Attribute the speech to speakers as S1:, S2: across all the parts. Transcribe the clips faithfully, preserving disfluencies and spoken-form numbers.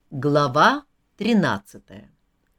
S1: Глава тринадцатая.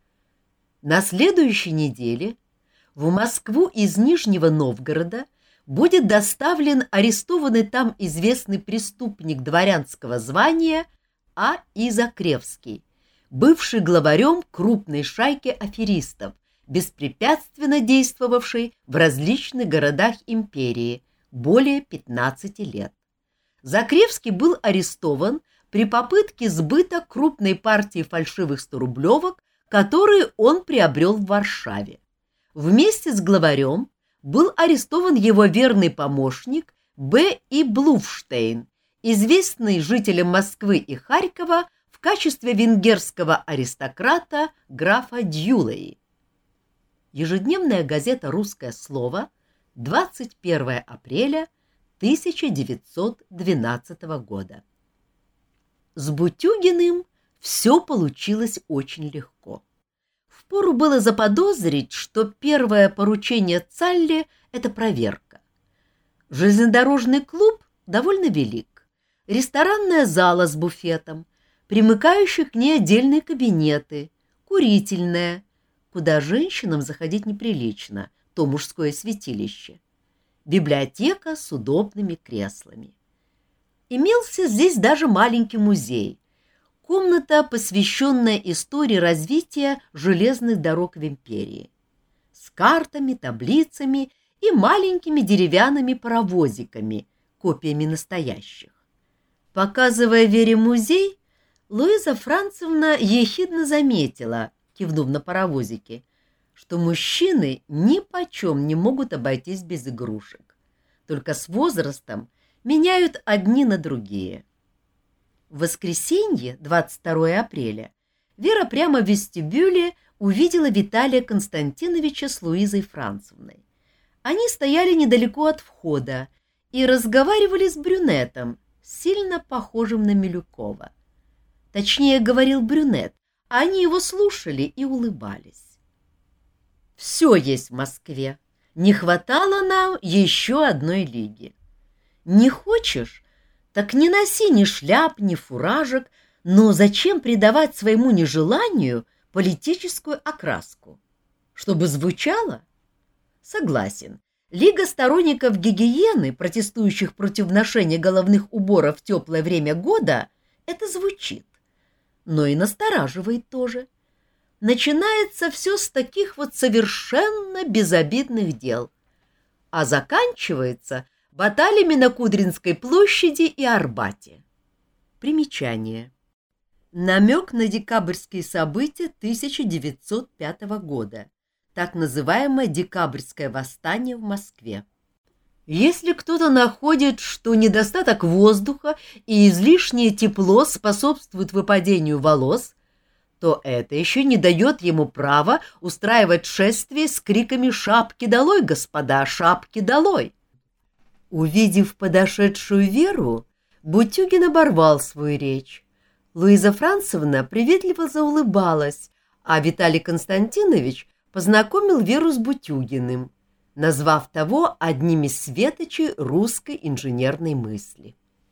S1: На следующей неделе в Москву из Нижнего Новгорода будет доставлен арестованный там известный преступник дворянского звания А. И. Закревский, бывший главарем крупной шайки аферистов, беспрепятственно действовавшей в различных городах империи более пятнадцати лет. Закревский был арестован при попытке сбыта крупной партии фальшивых сторублевок, которые он приобрел в Варшаве. Вместе с главарем был арестован его верный помощник Б. И. Блуфштейн, известный жителям Москвы и Харькова в качестве венгерского аристократа графа Дьюлеи. Ежедневная газета «Русское слово», двадцать первое апреля тысяча девятьсот двенадцатого года. С Бутюгиным все получилось очень легко. Впору было заподозрить, что первое поручение Цалли — это проверка. Железнодорожный клуб довольно велик, ресторанная зала с буфетом, примыкающие к ней отдельные кабинеты, курительная, куда женщинам заходить неприлично, то мужское святилище, библиотека с удобными креслами. Имелся здесь даже маленький музей, комната, посвященная истории развития железных дорог в империи, с картами, таблицами и маленькими деревянными паровозиками, копиями настоящих. Показывая Вере музей, Луиза Францевна ехидно заметила, кивнув на паровозики, что мужчины ни почем не могут обойтись без игрушек, только с возрастом меняют одни на другие. В воскресенье, двадцать второе апреля, Вера прямо в вестибюле увидела Виталия Константиновича с Луизой Францевной. Они стояли недалеко от входа и разговаривали с брюнетом, сильно похожим на Милюкова. Точнее, говорил брюнет, а они его слушали и улыбались. Все есть в Москве. Не хватало нам еще одной лиги. Не хочешь, так не носи ни шляп, ни фуражек, но зачем придавать своему нежеланию политическую окраску? Чтобы звучало? Согласен, Лига сторонников гигиены, протестующих против ношения головных уборов в теплое время года, это звучит, но и настораживает тоже. Начинается все с таких вот совершенно безобидных дел, а заканчивается баталиями на Кудринской площади и Арбате. Примечание. Намек на декабрьские события тысяча девятьсот пятого года, так называемое декабрьское восстание в Москве. Если кто-то находит, что недостаток воздуха и излишнее тепло способствуют выпадению волос, то это еще не дает ему права устраивать шествие с криками «Шапки долой, господа, шапки долой!». Увидев подошедшую Веру, Бутюгин оборвал свою речь. Луиза Францевна приветливо заулыбалась, а Виталий Константинович познакомил Веру с Бутюгиным, назвав того одним из светочей русской инженерной мысли.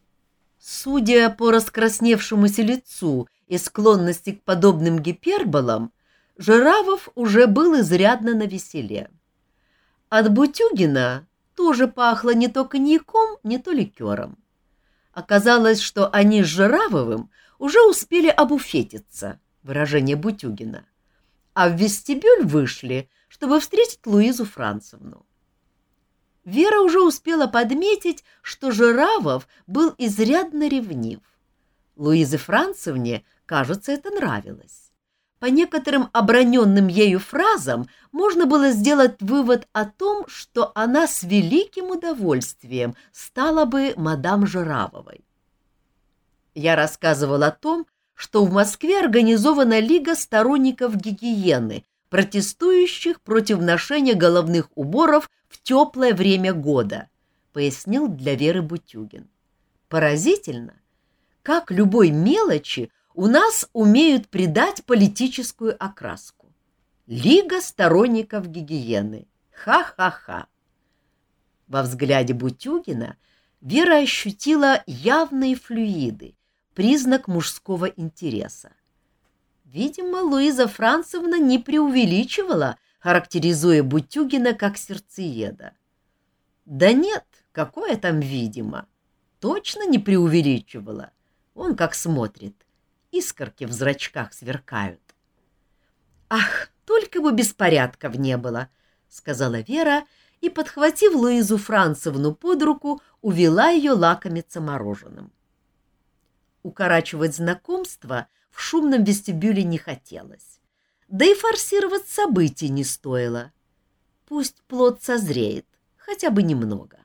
S1: Судя по раскрасневшемуся лицу и склонности к подобным гиперболам, Жиравов уже был изрядно навеселе. От Бутюгина тоже пахло не то коньяком, не то ликером. Оказалось, что они с Жиравовым уже успели обуфетиться, выражение Бутюгина, а в вестибюль вышли, чтобы встретить Луизу Францевну. Вера уже успела подметить, что Жиравов был изрядно ревнив. Луизе Францевне, кажется, это нравилось. По некоторым оброненным ею фразам можно было сделать вывод о том, что она с великим удовольствием стала бы мадам Жиравовой. Я рассказывал о том, что в Москве организована Лига сторонников гигиены, протестующих против ношения головных уборов в теплое время года, пояснил для Веры Бутюгин. Поразительно, как любой мелочи у нас умеют придать политическую окраску. Лига сторонников гигиены. Ха-ха-ха. Во взгляде Бутюгина Вера ощутила явные флюиды, признак мужского интереса. Видимо, Луиза Францевна не преувеличивала, характеризуя Бутюгина как сердцееда. Да нет, какое там видимо. Точно не преувеличивала. Он как смотрит, искорки в зрачках сверкают. «Ах, только бы беспорядков не было», — сказала Вера и, подхватив Луизу Францевну под руку, увела ее лакомиться мороженым. Укорачивать знакомство в шумном вестибюле не хотелось, да и форсировать событий не стоило. Пусть плод созреет, хотя бы немного.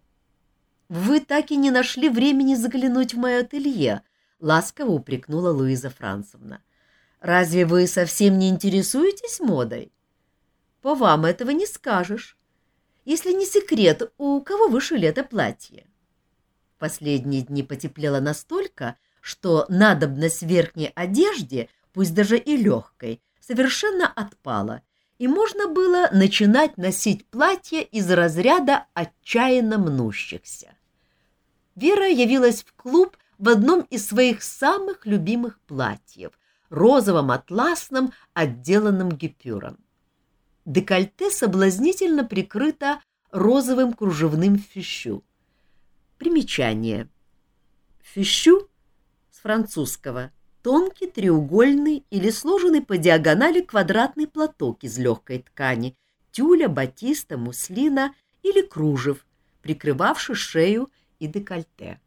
S1: «Вы так и не нашли времени заглянуть в мое ателье», — ласково упрекнула Луиза Францевна. «Разве вы совсем не интересуетесь модой? По вам этого не скажешь. Если не секрет, у кого вы шили это платье?» В последние дни потеплело настолько, что надобность в верхней одежде, пусть даже и легкой, совершенно отпала, и можно было начинать носить платья из разряда отчаянно мнущихся. Вера явилась в клуб в одном из своих самых любимых платьев, розовом атласном, отделанном гипюром. Декольте соблазнительно прикрыто розовым кружевным фишю. Примечание. Фишю с французского тонкий, треугольный или сложенный по диагонали квадратный платок из легкой ткани, тюля, батиста, муслина или кружев, прикрывавший шею и декольте.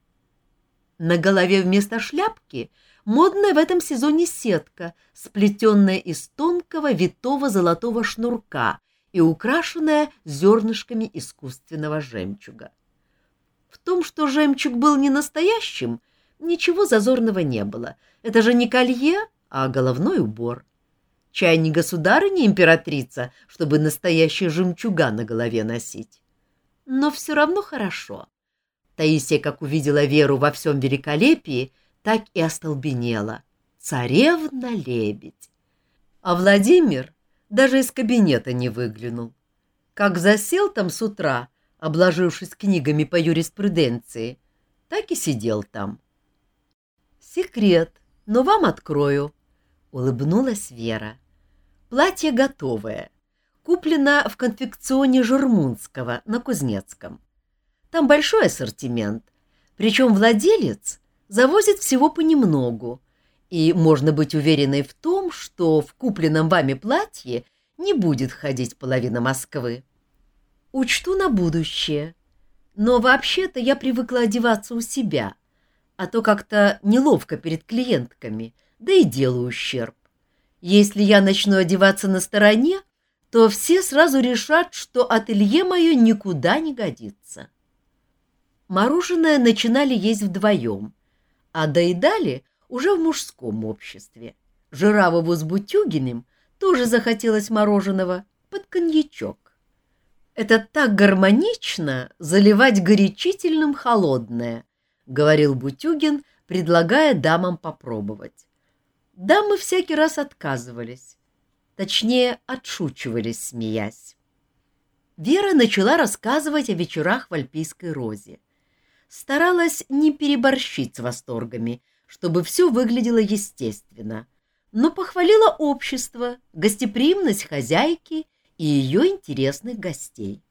S1: На голове вместо шляпки модная в этом сезоне сетка, сплетенная из тонкого витого золотого шнурка и украшенная зернышками искусственного жемчуга. В том, что жемчуг был не настоящим, ничего зазорного не было. Это же не колье, а головной убор. Чай не государыня императрица, чтобы настоящие жемчуга на голове носить. Но все равно хорошо. Таисия, как увидела Веру во всем великолепии, так и остолбенела. Царевна-лебедь. А Владимир даже из кабинета не выглянул. Как засел там с утра, обложившись книгами по юриспруденции, так и сидел там. «Секрет, но вам открою», — улыбнулась Вера. «Платье готовое. Куплено в конфекционе Жермунского на Кузнецком. Там большой ассортимент, причем владелец завозит всего понемногу, и можно быть уверенной в том, что в купленном вами платье не будет ходить половина Москвы. Учту на будущее, но вообще-то я привыкла одеваться у себя, а то как-то неловко перед клиентками, да и делаю ущерб. Если я начну одеваться на стороне, то все сразу решат, что ателье мое никуда не годится». Мороженое начинали есть вдвоем, а доедали уже в мужском обществе. Жиравову с Бутюгиным тоже захотелось мороженого под коньячок. «Это так гармонично заливать горячительным холодное», — говорил Бутюгин, предлагая дамам попробовать. Дамы всякий раз отказывались, точнее, отшучивались, смеясь. Вера начала рассказывать о вечерах в Альпийской розе. Старалась не переборщить с восторгами, чтобы все выглядело естественно, но похвалила общество, гостеприимность хозяйки и ее интересных гостей.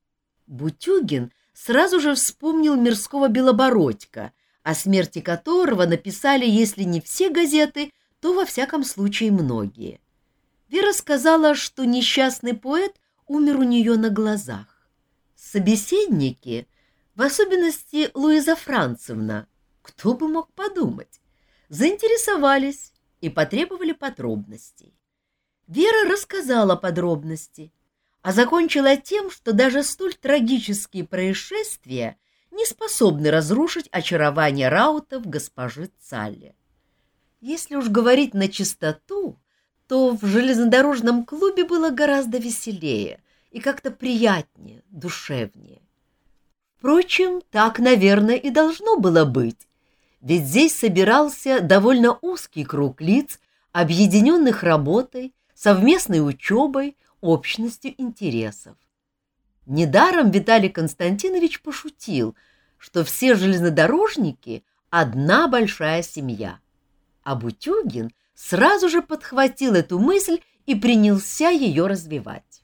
S1: Бутюгин сразу же вспомнил Мирского Белобородька, о смерти которого написали, если не все газеты, то во всяком случае многие. Вера сказала, что несчастный поэт умер у нее на глазах. Собеседники, в особенности Луиза Францевна, кто бы мог подумать, заинтересовались и потребовали подробностей. Вера рассказала подробности, а закончила тем, что даже столь трагические происшествия не способны разрушить очарование раутов госпожи Цалли. Если уж говорить на чистоту, то в железнодорожном клубе было гораздо веселее и как-то приятнее, душевнее. Впрочем, так, наверное, и должно было быть, ведь здесь собирался довольно узкий круг лиц, объединенных работой, совместной учебой, общностью интересов. Недаром Виталий Константинович пошутил, что все железнодорожники — одна большая семья. А Бутюгин сразу же подхватил эту мысль и принялся ее развивать.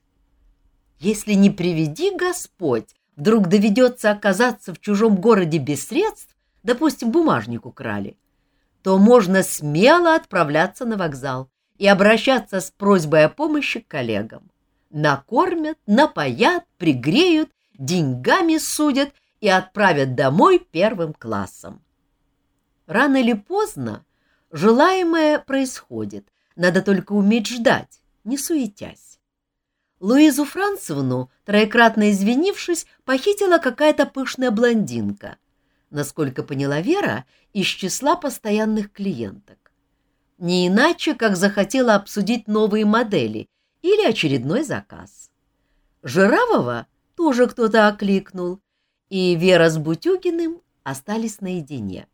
S1: Если не приведи Господь, вдруг доведется оказаться в чужом городе без средств, допустим, бумажник украли, то можно смело отправляться на вокзал и обращаться с просьбой о помощи к коллегам. Накормят, напоят, пригреют, деньгами судят и отправят домой первым классом. Рано или поздно желаемое происходит, надо только уметь ждать, не суетясь. Луизу Францевну, троекратно извинившись, похитила какая-то пышная блондинка, насколько поняла Вера, из числа постоянных клиенток. Не иначе, как захотела обсудить новые модели или очередной заказ. Жиравова тоже кто-то окликнул, и Вера с Бутюгиным остались наедине.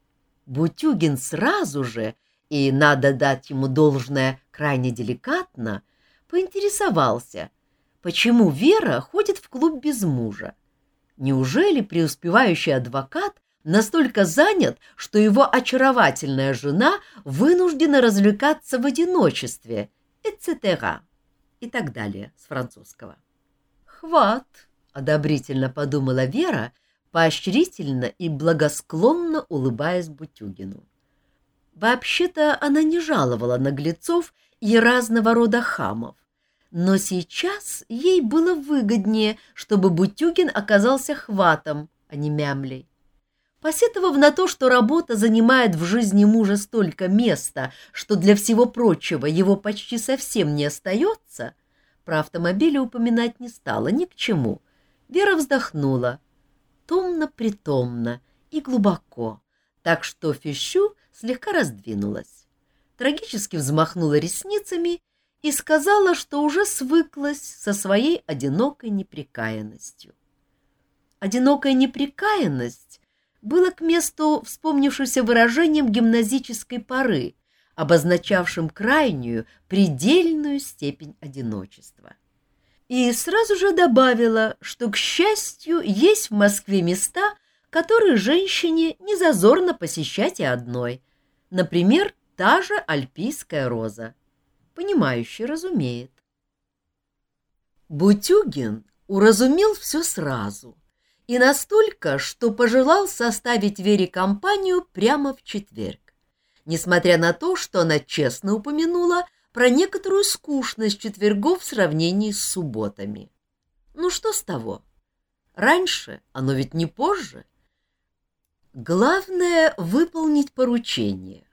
S1: Бутюгин сразу же, и надо дать ему должное крайне деликатно, поинтересовался, почему Вера ходит в клуб без мужа. Неужели преуспевающий адвокат настолько занят, что его очаровательная жена вынуждена развлекаться в одиночестве, et cetera и так далее с французского. «Хват!» — одобрительно подумала Вера, поощрительно и благосклонно улыбаясь Бутюгину. Вообще-то она не жаловала наглецов и разного рода хамов, но сейчас ей было выгоднее, чтобы Бутюгин оказался хватом, а не мямлей. Посетовав на то, что работа занимает в жизни мужа столько места, что для всего прочего его почти совсем не остается, про автомобили упоминать не стала ни к чему. Вера вздохнула, томно-притомно и глубоко, так что Фищу слегка раздвинулась, трагически взмахнула ресницами и сказала, что уже свыклась со своей одинокой неприкаянностью. Одинокая неприкаянность было к месту вспомнившимся выражением гимназической поры, обозначавшим крайнюю, предельную степень одиночества. И сразу же добавила, что, к счастью, есть в Москве места, которые женщине не зазорно посещать и одной, например, та же Альпийская роза. Понимающий разумеет. Бутюгин уразумел все сразу, и настолько, что пожелал составить Вере компанию прямо в четверг, несмотря на то, что она честно упомянула про некоторую скучность четвергов в сравнении с субботами. Ну что с того? Раньше, оно ведь не позже. Главное — выполнить поручение.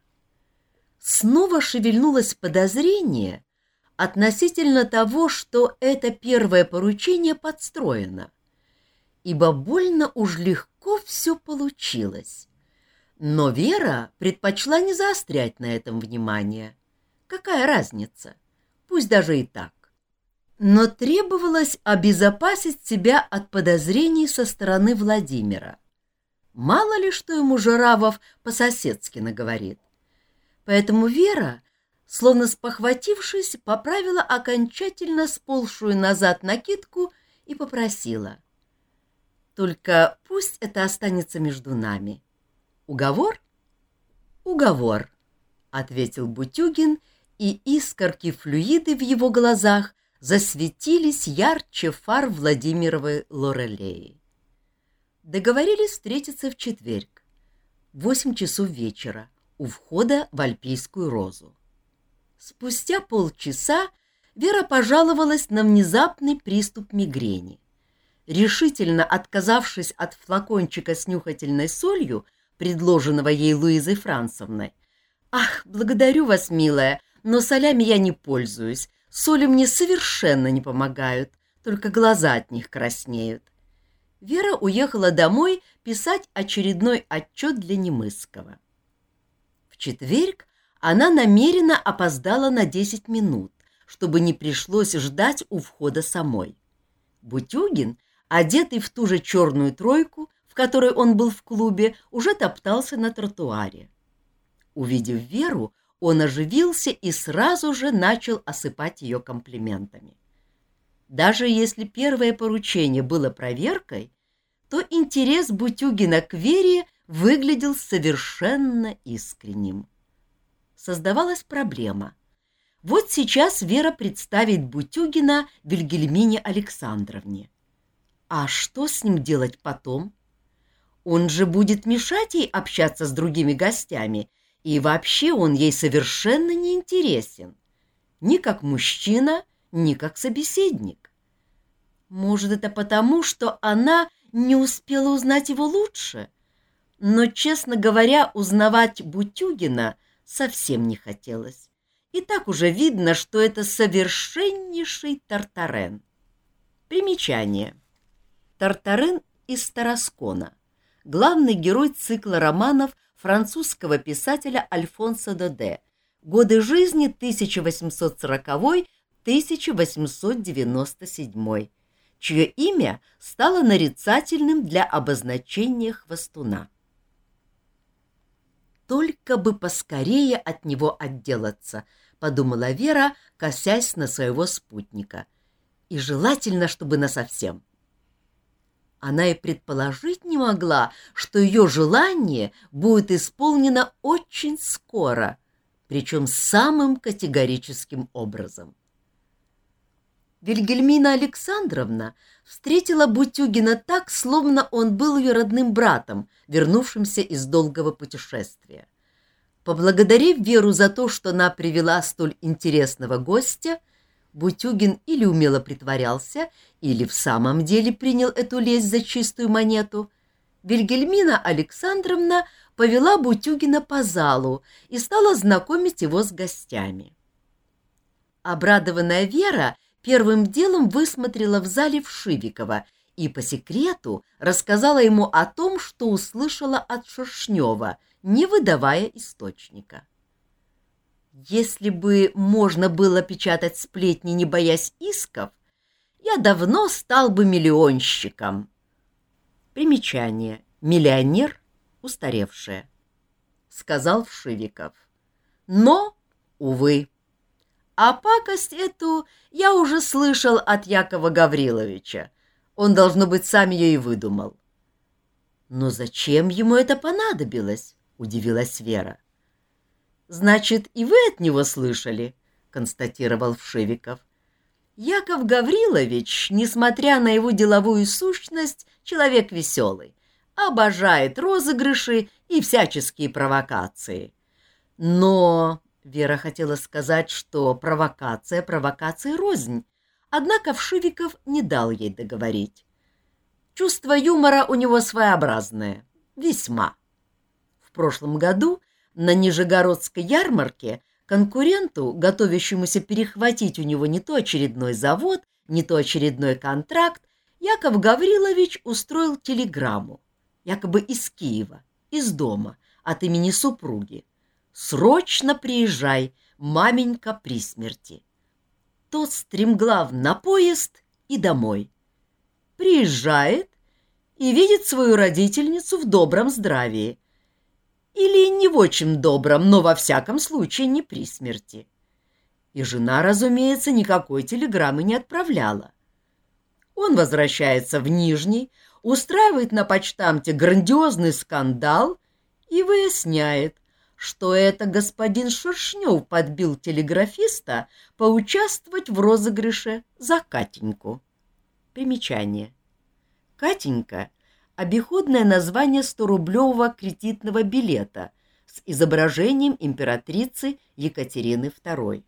S1: Снова шевельнулось подозрение относительно того, что это первое поручение подстроено, ибо больно уж легко все получилось. Но Вера предпочла не заострять на этом внимание. Какая разница? Пусть даже и так. Но требовалось обезопасить себя от подозрений со стороны Владимира. Мало ли, что ему Жиравов по-соседски наговорит. Поэтому Вера, словно спохватившись, поправила окончательно сползшую назад накидку и попросила: «Только пусть это останется между нами. Уговор?» «Уговор», — ответил Бутюгин, и искорки флюиды в его глазах засветились ярче фар Владимировой Лорелеи. Договорились встретиться в четверг, в восемь часов вечера, у входа в Альпийскую розу. Спустя полчаса Вера пожаловалась на внезапный приступ мигрени. Решительно отказавшись от флакончика с нюхательной солью, предложенного ей Луизой Францевной: «Ах, благодарю вас, милая, но солями я не пользуюсь, соли мне совершенно не помогают, только глаза от них краснеют», Вера уехала домой писать очередной отчет для Немысского. В четверг она намеренно опоздала на десять минут, чтобы не пришлось ждать у входа самой. Бутюгин, одетый в ту же черную тройку, в которой он был в клубе, уже топтался на тротуаре. Увидев Веру, он оживился и сразу же начал осыпать ее комплиментами. Даже если первое поручение было проверкой, то интерес Бутюгина к Вере выглядел совершенно искренним. создавалась проблема. Вот сейчас Вера представит Бутюгина Вильгельмине Александровне. А что с ним делать потом? Он же будет мешать ей общаться с другими гостями, и вообще он ей совершенно не интересен. Ни как мужчина, ни как собеседник. Может, это потому, что она не успела узнать его лучше? Но, честно говоря, узнавать Бутюгина совсем не хотелось. И так уже видно, что это совершеннейший Тартарен. Примечание. Тартарен из Тараскона. Главный герой цикла романов французского писателя Альфонсо Доде. Годы жизни тысяча восемьсот сороковой — тысяча восемьсот девяносто седьмой, чье имя стало нарицательным для обозначения хвостуна. «Только бы поскорее от него отделаться», — подумала Вера, косясь на своего спутника. «И желательно, чтобы насовсем». Она и предположить не могла, что ее желание будет исполнено очень скоро, причем самым категорическим образом. Вильгельмина Александровна встретила Бутюгина так, словно он был ее родным братом, вернувшимся из долгого путешествия. Поблагодарив Веру за то, что она привела столь интересного гостя, Бутюгин или умело притворялся, или в самом деле принял эту лесть за чистую монету. Вильгельмина Александровна повела Бутюгина по залу и стала знакомить его с гостями. Обрадованная Вера первым делом высмотрела в зале Вшивикова и по секрету рассказала ему о том, что услышала от Шершнева, не выдавая источника. Если бы можно было печатать сплетни, не боясь исков, я давно стал бы миллионщиком. Примечание. Миллионер, устаревшее, сказал Вшивиков. Но, увы, а пакость эту я уже слышал от Якова Гавриловича. Он, должно быть, сам ее и выдумал. Но зачем ему это понадобилось? Удивилась Вера. «Значит, и вы от него слышали?» — констатировал Вшивиков. «Яков Гаврилович, несмотря на его деловую сущность, человек веселый, обожает розыгрыши и всяческие провокации. Но...» — Вера хотела сказать, что провокация провокации рознь, однако Вшивиков не дал ей договорить. Чувство юмора у него своеобразное, весьма. В прошлом году на Нижегородской ярмарке конкуренту, готовящемуся перехватить у него не то очередной завод, не то очередной контракт, Яков Гаврилович устроил телеграмму, якобы из Киева, из дома, от имени супруги. «Срочно приезжай, маменька при смерти». Тот стремглав на поезд и домой. Приезжает и видит свою родительницу в добром здравии. Или не в очень добром, но во всяком случае не при смерти. И жена, разумеется, никакой телеграммы не отправляла. Он возвращается в Нижний, устраивает на почтамте грандиозный скандал и выясняет, что это господин Шершнев подбил телеграфиста поучаствовать в розыгрыше за Катеньку. Примечание. Катенька — обиходное название сторублевого кредитного билета с изображением императрицы Екатерины второй.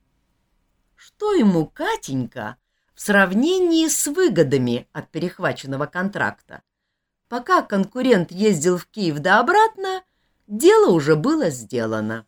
S1: Что ему Катенька в сравнении с выгодами от перехваченного контракта? Пока конкурент ездил в Киев да обратно, дело уже было сделано.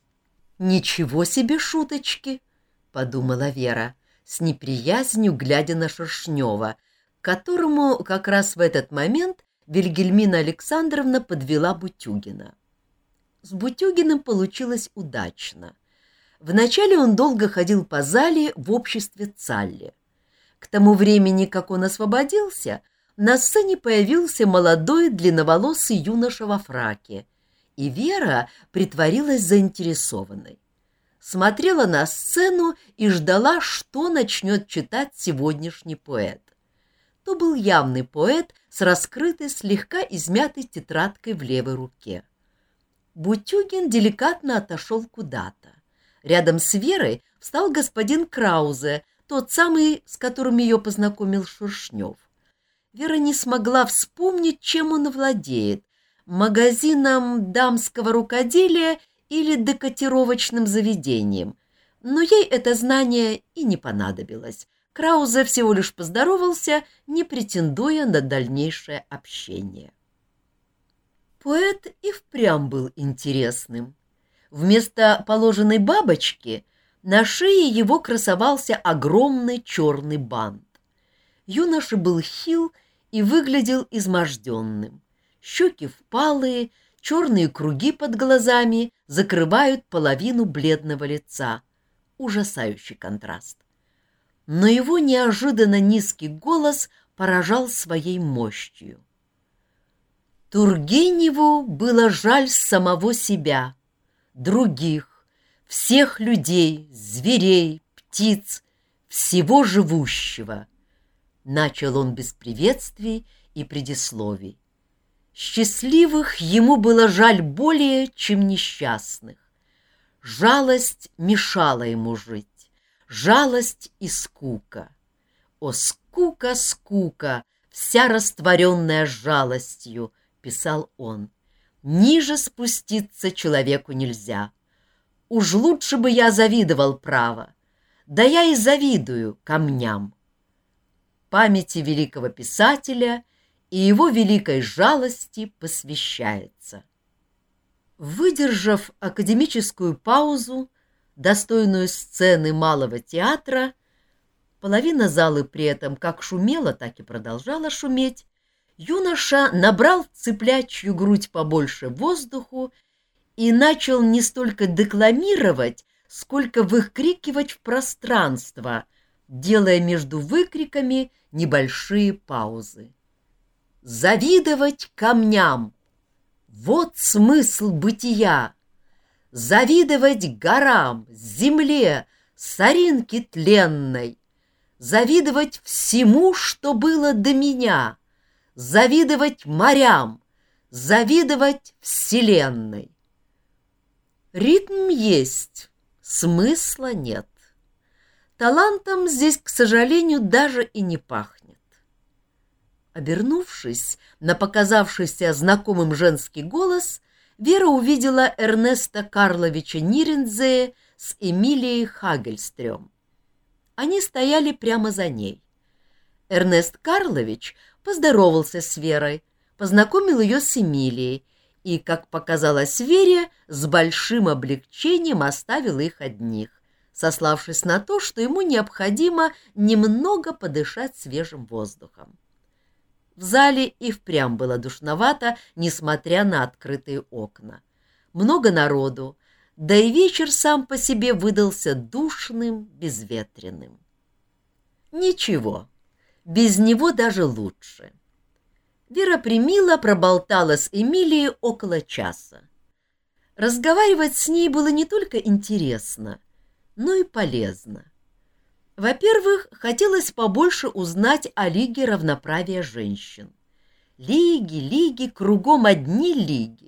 S1: «Ничего себе шуточки!» — подумала Вера, с неприязнью глядя на Шершнева, которому как раз в этот момент Вильгельмина Александровна подвела Бутюгина. С Бутюгиным получилось удачно. Вначале он долго ходил по зале в обществе Цалли. К тому времени, как он освободился, на сцене появился молодой длинноволосый юноша во фраке, и Вера притворилась заинтересованной. Смотрела на сцену и ждала, что начнет читать сегодняшний поэт. То был явный поэт с раскрытой, слегка измятой тетрадкой в левой руке. Бутюгин деликатно отошел куда-то. Рядом с Верой встал господин Краузе, тот самый, с которым ее познакомил Шершнев. Вера не смогла вспомнить, чем он владеет — магазином дамского рукоделия или декотировочным заведением. Но ей это знание и не понадобилось. Краузе всего лишь поздоровался, не претендуя на дальнейшее общение. Поэт и впрямь был интересным. Вместо положенной бабочки на шее его красовался огромный черный бант. Юноша был хил и выглядел изможденным. Щеки впалые, черные круги под глазами закрывают половину бледного лица. Ужасающий контраст. Но его неожиданно низкий голос поражал своей мощью. Тургеневу было жаль самого себя, других, всех людей, зверей, птиц, всего живущего. Начал он без приветствий и предисловий. Счастливых ему было жаль более, чем несчастных. Жалость мешала ему жить, жалость и скука. О, скука, скука, вся растворенная жалостью, писал он. Ниже спуститься человеку нельзя. Уж лучше бы я завидовал, право. Да я и завидую камням. Памяти великого писателя и его великой жалости посвящается. Выдержав академическую паузу, достойную сцены малого театра, половина залы при этом как шумела, так и продолжала шуметь, юноша набрал в цыплячью грудь побольше воздуху и начал не столько декламировать, сколько выкрикивать в пространство, делая между выкриками небольшие паузы. «Завидовать камням! Вот смысл бытия! Завидовать горам, земле, соринке тленной! Завидовать всему, что было до меня! Завидовать морям! Завидовать вселенной!» Ритм есть, смысла нет. Талантом здесь, к сожалению, даже и не пахнет. Обернувшись на показавшийся знакомым женский голос, Вера увидела Эрнеста Карловича Нирнзея с Эмилией Хагельстрём. Они стояли прямо за ней. Эрнест Карлович поздоровался с Верой, познакомил ее с Эмилией и, как показалось Вере, с большим облегчением оставил их одних, сославшись на то, что ему необходимо немного подышать свежим воздухом. В зале и впрямь было душновато, несмотря на открытые окна. Много народу, да и вечер сам по себе выдался душным, безветренным. Ничего, без него даже лучше. Вера Примила проболтала с Эмилией около часа. Разговаривать с ней было не только интересно, но и полезно. Во-первых, хотелось побольше узнать о Лиге равноправия женщин. Лиги, лиги, кругом одни лиги.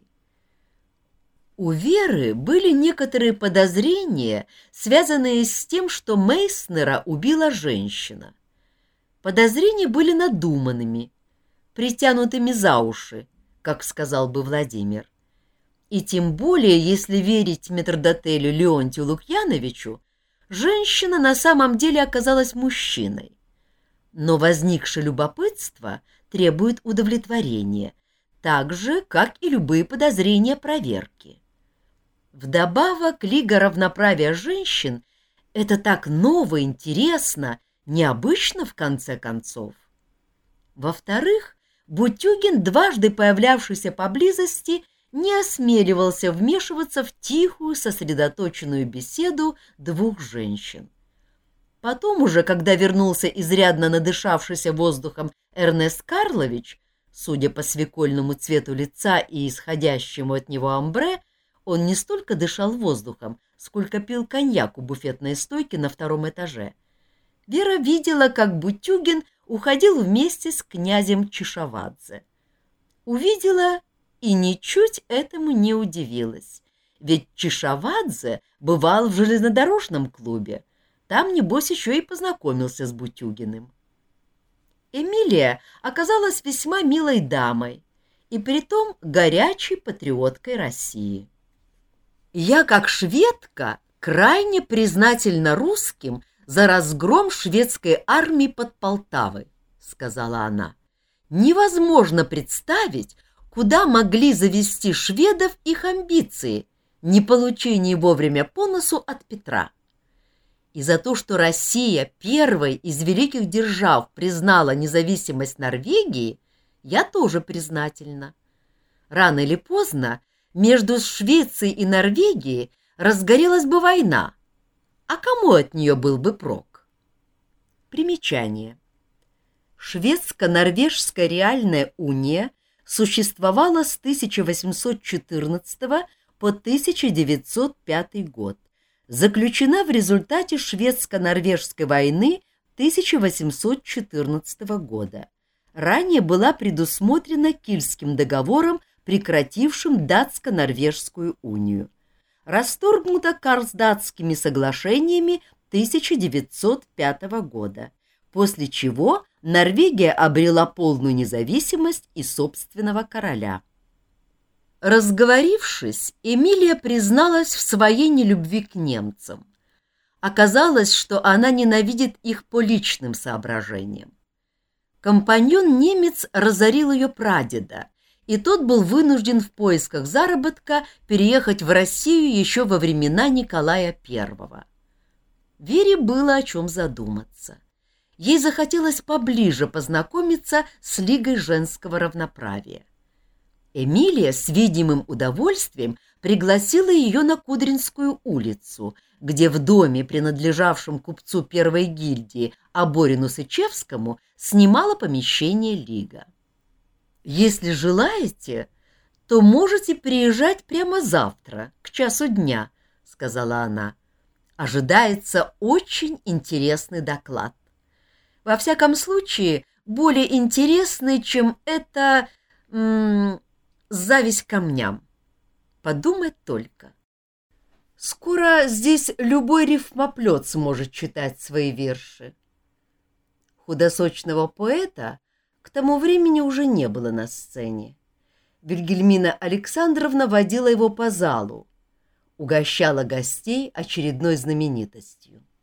S1: У Веры были некоторые подозрения, связанные с тем, что Мейснера убила женщина. Подозрения были надуманными, притянутыми за уши, как сказал бы Владимир. И тем более, если верить метрдотелю Леонтию Лукьяновичу, женщина на самом деле оказалась мужчиной. Но возникшее любопытство требует удовлетворения, так же, как и любые подозрения проверки. Вдобавок, Лига равноправия женщин — это так ново, интересно, необычно в конце концов. Во-вторых, Бутюгин, дважды появлявшийся поблизости, не осмеливался вмешиваться в тихую, сосредоточенную беседу двух женщин. Потом уже, когда вернулся изрядно надышавшийся воздухом Эрнест Карлович, судя по свекольному цвету лица и исходящему от него амбре, он не столько дышал воздухом, сколько пил коньяк у буфетной стойки на втором этаже. Вера видела, как Бутюгин уходил вместе с князем Чишавадзе. Увидела и ничуть этому не удивилась. ведь Чишавадзе бывал в железнодорожном клубе. Там, небось, еще и познакомился с Бутюгиным. Эмилия оказалась весьма милой дамой и притом горячей патриоткой России. Я, как шведка, крайне признательна русским за разгром шведской армии под Полтавой, — сказала она. Невозможно представить, куда могли завести шведов их амбиции, не получение вовремя по носу от Петра. И за то, что Россия первой из великих держав признала независимость Норвегии, я тоже признательна. Рано или поздно между Швецией и Норвегией разгорелась бы война, а кому от нее был бы прок? Примечание. Шведско-норвежская реальная уния существовала с тысяча восемьсот четырнадцатого по тысяча девятьсот пятый год, заключена в результате шведско-норвежской войны тысяча восемьсот четырнадцатого года. Ранее была предусмотрена Кильским договором, прекратившим датско-норвежскую унию. Расторгнута Карлсдатскими соглашениями тысяча девятьсот пятого года, после чего Норвегия обрела полную независимость и собственного короля. Разговорившись, Эмилия призналась в своей нелюбви к немцам. Оказалось, что она ненавидит их по личным соображениям. Компаньон-немец разорил ее прадеда, и тот был вынужден в поисках заработка переехать в Россию еще во времена Николая Первого. Вере было о чем задуматься. Ей захотелось поближе познакомиться с Лигой женского равноправия. Эмилия с видимым удовольствием пригласила ее на Кудринскую улицу, где в доме, принадлежавшем купцу первой гильдии Аборину Сычевскому, снимала помещение Лига. «Если желаете, то можете приезжать прямо завтра, к часу дня», — сказала она. «Ожидается очень интересный доклад. Во всяком случае, более интересный, чем это м- зависть к камням. Подумать только. Скоро здесь любой рифмоплет сможет читать свои верши». Худосочного поэта к тому времени уже не было на сцене. Вильгельмина Александровна водила его по залу, угощала гостей очередной знаменитостью.